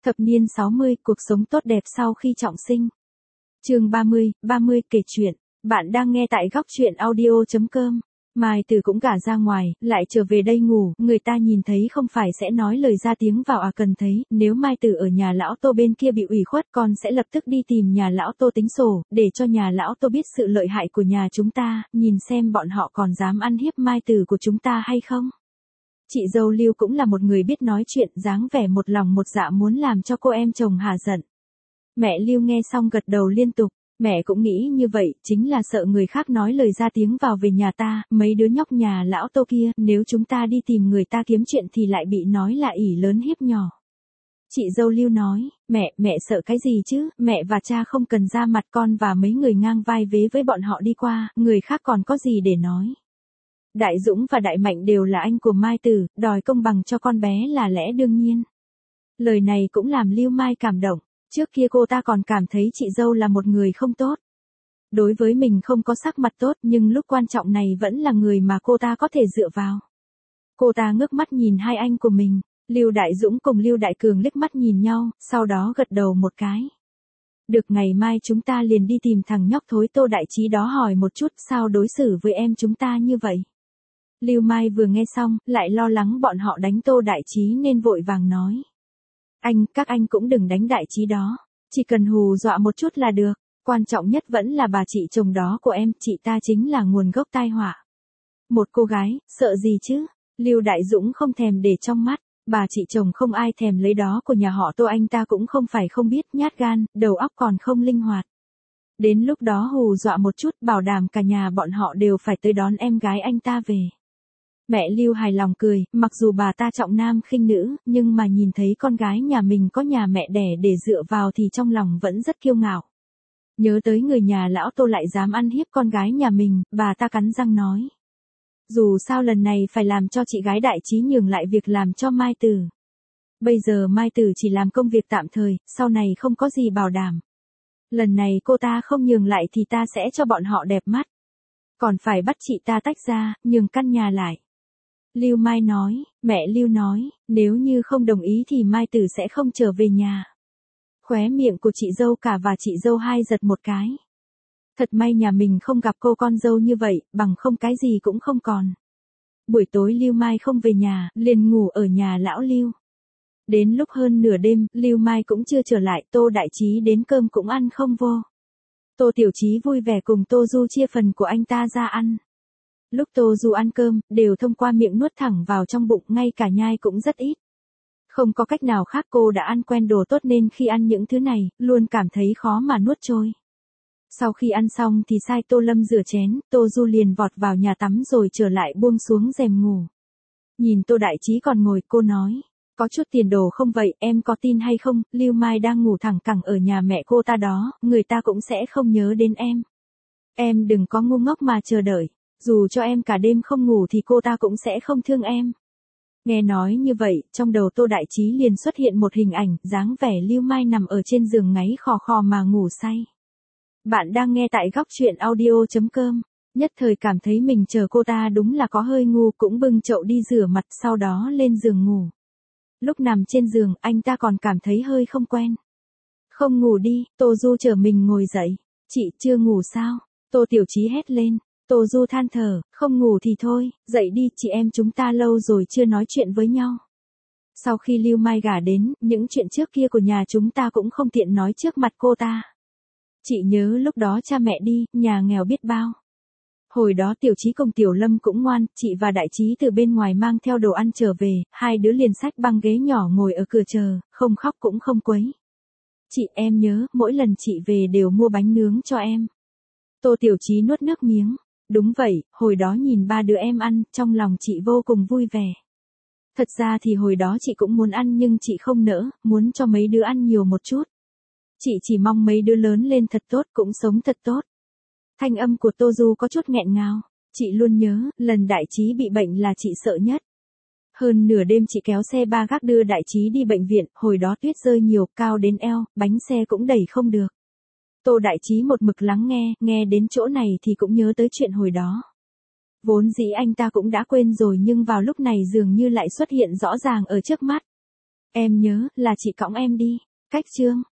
Thập niên 60, cuộc sống tốt đẹp sau khi trọng sinh. Chương 30 kể chuyện. Bạn đang nghe tại góc truyện audio.com. Mai Tử cũng gả ra ngoài, lại trở về đây ngủ, người ta nhìn thấy không phải sẽ nói lời ra tiếng vào à, cần thấy, nếu Mai Tử ở nhà lão Tô bên kia bị ủy khuất, con sẽ lập tức đi tìm nhà lão Tô tính sổ, để cho nhà lão Tô biết sự lợi hại của nhà chúng ta, nhìn xem bọn họ còn dám ăn hiếp Mai Tử của chúng ta hay không. Chị dâu Lưu cũng là một người biết nói chuyện, dáng vẻ một lòng một dạ muốn làm cho cô em chồng hả giận. Mẹ Lưu nghe xong gật đầu liên tục, mẹ cũng nghĩ như vậy, chính là sợ người khác nói lời ra tiếng vào về nhà ta, mấy đứa nhóc nhà lão Tô kia, nếu chúng ta đi tìm người ta kiếm chuyện thì lại bị nói là ỷ lớn hiếp nhỏ. Chị dâu Lưu nói, mẹ sợ cái gì chứ, mẹ và cha không cần ra mặt, con và mấy người ngang vai vế với bọn họ đi qua, người khác còn có gì để nói. Đại Dũng và Đại Mạnh đều là anh của Mai Tử, đòi công bằng cho con bé là lẽ đương nhiên. Lời này cũng làm Lưu Mai cảm động, trước kia cô ta còn cảm thấy chị dâu là một người không tốt. Đối với mình không có sắc mặt tốt nhưng lúc quan trọng này vẫn là người mà cô ta có thể dựa vào. Cô ta ngước mắt nhìn hai anh của mình, Lưu Đại Dũng cùng Lưu Đại Cường liếc mắt nhìn nhau, sau đó gật đầu một cái. Được, ngày mai chúng ta liền đi tìm thằng nhóc thối Tô Đại Trí đó hỏi một chút sao đối xử với em chúng ta như vậy. Lưu Mai vừa nghe xong, lại lo lắng bọn họ đánh Tô Đại Trí nên vội vàng nói. Các anh cũng đừng đánh Đại Trí đó, chỉ cần hù dọa một chút là được, quan trọng nhất vẫn là bà chị chồng đó của em, chị ta chính là nguồn gốc tai họa. Một cô gái, sợ gì chứ? Lưu Đại Dũng không thèm để trong mắt, bà chị chồng không ai thèm lấy đó của nhà họ Tô, anh ta cũng không phải không biết, nhát gan, đầu óc còn không linh hoạt. Đến lúc đó hù dọa một chút, bảo đảm cả nhà bọn họ đều phải tới đón em gái anh ta về. Mẹ Lưu hài lòng cười, mặc dù bà ta trọng nam khinh nữ, nhưng mà nhìn thấy con gái nhà mình có nhà mẹ đẻ để dựa vào thì trong lòng vẫn rất kiêu ngạo. Nhớ tới người nhà lão Tô lại dám ăn hiếp con gái nhà mình, bà ta cắn răng nói. Dù sao lần này phải làm cho chị gái Đại Trí nhường lại việc làm cho Mai Tử. Bây giờ Mai Tử chỉ làm công việc tạm thời, sau này không có gì bảo đảm. Lần này cô ta không nhường lại thì ta sẽ cho bọn họ đẹp mắt. Còn phải bắt chị ta tách ra, nhường căn nhà lại. Lưu Mai nói, mẹ Lưu nói, nếu như không đồng ý thì Mai Tử sẽ không trở về nhà. Khóe miệng của chị dâu cả và chị dâu hai giật một cái. Thật may nhà mình không gặp cô con dâu như vậy, bằng không cái gì cũng không còn. Buổi tối Lưu Mai không về nhà, liền ngủ ở nhà lão Lưu. Đến lúc hơn nửa đêm, Lưu Mai cũng chưa trở lại, Tô Đại Trí đến cơm cũng ăn không vô. Tô Tiểu Trí vui vẻ cùng Tô Du chia phần của anh ta ra ăn. Lúc Tô Du ăn cơm, đều thông qua miệng nuốt thẳng vào trong bụng, ngay cả nhai cũng rất ít. Không có cách nào khác, cô đã ăn quen đồ tốt nên khi ăn những thứ này, luôn cảm thấy khó mà nuốt trôi. Sau khi ăn xong thì sai Tô Lâm rửa chén, Tô Du liền vọt vào nhà tắm rồi trở lại buông xuống rèm ngủ. Nhìn Tô Đại Trí còn ngồi, cô nói, có chút tiền đồ không vậy, em có tin hay không, Lưu Mai đang ngủ thẳng cẳng ở nhà mẹ cô ta đó, người ta cũng sẽ không nhớ đến em. Em đừng có ngu ngốc mà chờ đợi, dù cho em cả đêm không ngủ thì cô ta cũng sẽ không thương em. Nghe nói như vậy, trong đầu Tô Đại Trí liền xuất hiện một hình ảnh, dáng vẻ Lưu Mai nằm ở trên giường ngáy khò khò mà ngủ say. Bạn đang nghe tại góc truyện audio.com, nhất thời cảm thấy mình chờ cô ta đúng là có hơi ngu, cũng bưng chậu đi rửa mặt sau đó lên giường ngủ. Lúc nằm trên giường, anh ta còn cảm thấy hơi không quen. Không ngủ đi, Tô Du chở mình ngồi dậy. Chị chưa ngủ sao? Tô Tiểu Trí hét lên. Tô Du than thở, không ngủ thì thôi, dậy đi, chị em chúng ta lâu rồi chưa nói chuyện với nhau. Sau khi Lưu Mai gả đến, những chuyện trước kia của nhà chúng ta cũng không tiện nói trước mặt cô ta. Chị nhớ lúc đó cha mẹ đi, nhà nghèo biết bao. Hồi đó Tiểu Trí cùng Tiểu Lâm cũng ngoan, chị và Đại Trí từ bên ngoài mang theo đồ ăn trở về, hai đứa liền xách băng ghế nhỏ ngồi ở cửa chờ, không khóc cũng không quấy. Chị, em nhớ, mỗi lần chị về đều mua bánh nướng cho em. Tô Tiểu Trí nuốt nước miếng. Đúng vậy, hồi đó nhìn ba đứa em ăn, trong lòng chị vô cùng vui vẻ. Thật ra thì hồi đó chị cũng muốn ăn nhưng chị không nỡ, muốn cho mấy đứa ăn nhiều một chút. Chị chỉ mong mấy đứa lớn lên thật tốt, cũng sống thật tốt. Thanh âm của Tô Du có chút nghẹn ngào. Chị luôn nhớ, lần Đại Trí bị bệnh là chị sợ nhất. Hơn nửa đêm chị kéo xe ba gác đưa Đại Trí đi bệnh viện, hồi đó tuyết rơi nhiều, cao đến eo, bánh xe cũng đẩy không được. Tô Đại Trí một mực lắng nghe đến chỗ này thì cũng nhớ tới chuyện hồi đó. Vốn dĩ anh ta cũng đã quên rồi nhưng vào lúc này dường như lại xuất hiện rõ ràng ở trước mắt. Em nhớ, là chị cõng em đi. Cách chương.